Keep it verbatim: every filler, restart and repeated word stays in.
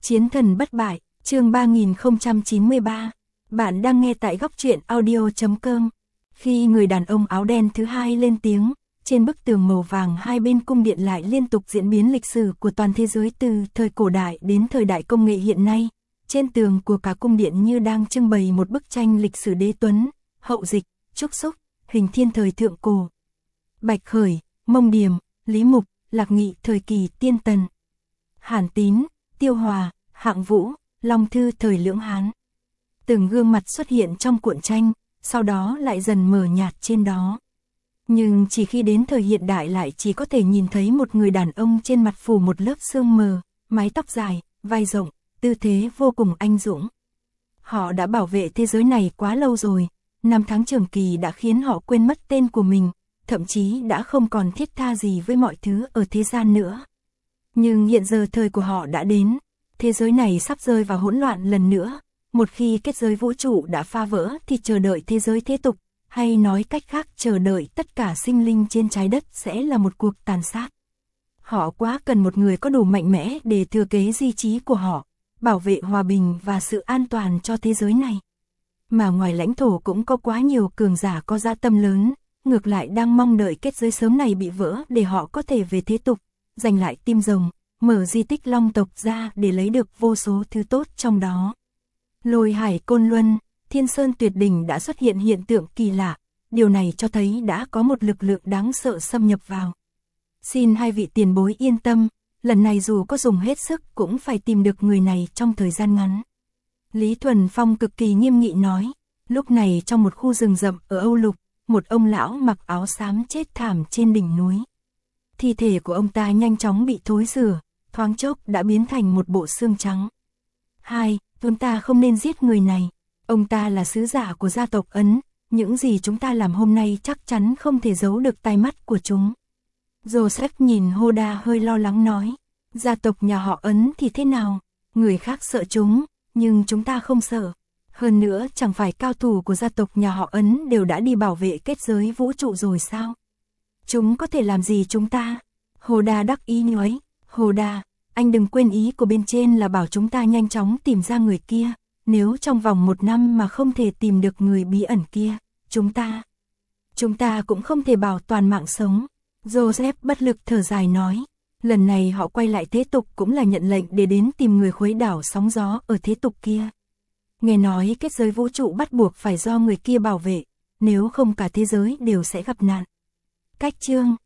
Chiến thần bất bại, chương ba nghìn không trăm chín mươi ba. Bạn đang nghe tại góc truyện audio chấm com. Khi người đàn ông áo đen thứ hai lên tiếng, trên bức tường màu vàng hai bên cung điện lại liên tục diễn biến lịch sử của toàn thế giới từ thời cổ đại đến thời đại công nghệ hiện nay. Trên tường của cả cung điện như đang trưng bày một bức tranh lịch sử đế tuấn, hậu dịch, trúc xúc, hình thiên thời thượng cổ. Bạch Khởi, Mông Điềm, Lý Mục, Lạc Nghị thời kỳ tiên tần. Hàn Tín, Tiêu Hòa, Hạng Vũ, Long Thư thời Lưỡng Hán. Từng gương mặt xuất hiện trong cuộn tranh, sau đó lại dần mờ nhạt trên đó. Nhưng chỉ khi đến thời hiện đại lại chỉ có thể nhìn thấy một người đàn ông trên mặt phủ một lớp sương mờ, mái tóc dài, vai rộng, tư thế vô cùng anh dũng. Họ đã bảo vệ thế giới này quá lâu rồi, năm tháng trường kỳ đã khiến họ quên mất tên của mình, thậm chí đã không còn thiết tha gì với mọi thứ ở thế gian nữa. Nhưng hiện giờ thời của họ đã đến, thế giới này sắp rơi vào hỗn loạn lần nữa, một khi kết giới vũ trụ đã phá vỡ thì chờ đợi thế giới thế tục, hay nói cách khác chờ đợi tất cả sinh linh trên trái đất sẽ là một cuộc tàn sát. Họ quá cần một người có đủ mạnh mẽ để thừa kế di chí của họ, bảo vệ hòa bình và sự an toàn cho thế giới này. Mà ngoài lãnh thổ cũng có quá nhiều cường giả có dạ tâm lớn, ngược lại đang mong đợi kết giới sớm này bị vỡ để họ có thể về thế tục, giành lại tim rồng, mở di tích Long tộc ra để lấy được vô số thứ tốt trong đó. Lôi Hải Côn Luân, Thiên Sơn Tuyệt Đỉnh đã xuất hiện hiện tượng kỳ lạ, điều này cho thấy đã có một lực lượng đáng sợ xâm nhập vào. Xin hai vị tiền bối yên tâm, lần này dù có dùng hết sức cũng phải tìm được người này trong thời gian ngắn. Lý Thuần Phong cực kỳ nghiêm nghị nói, lúc này trong một khu rừng rậm ở Âu Lục, một ông lão mặc áo xám chết thảm trên đỉnh núi. Thi thể của ông ta nhanh chóng bị thối rửa, thoáng chốc đã biến thành một bộ xương trắng. Hai, chúng ta không nên giết người này, ông ta là sứ giả của gia tộc Ấn, những gì chúng ta làm hôm nay chắc chắn không thể giấu được tai mắt của chúng. Joseph nhìn Hoda hơi lo lắng nói, gia tộc nhà họ Ấn thì thế nào, người khác sợ chúng, nhưng chúng ta không sợ. Hơn nữa chẳng phải cao thủ của gia tộc nhà họ Ấn đều đã đi bảo vệ kết giới vũ trụ rồi sao? Chúng có thể làm gì chúng ta? Hoda đắc ý nói, Hoda, anh đừng quên ý của bên trên là bảo chúng ta nhanh chóng tìm ra người kia, nếu trong vòng một năm mà không thể tìm được người bí ẩn kia, chúng ta, chúng ta cũng không thể bảo toàn mạng sống. Joseph bất lực thở dài nói, lần này họ quay lại thế tục cũng là nhận lệnh để đến tìm người khuấy đảo sóng gió ở thế tục kia. Nghe nói kết giới vũ trụ bắt buộc phải do người kia bảo vệ, nếu không cả thế giới đều sẽ gặp nạn. Cách chương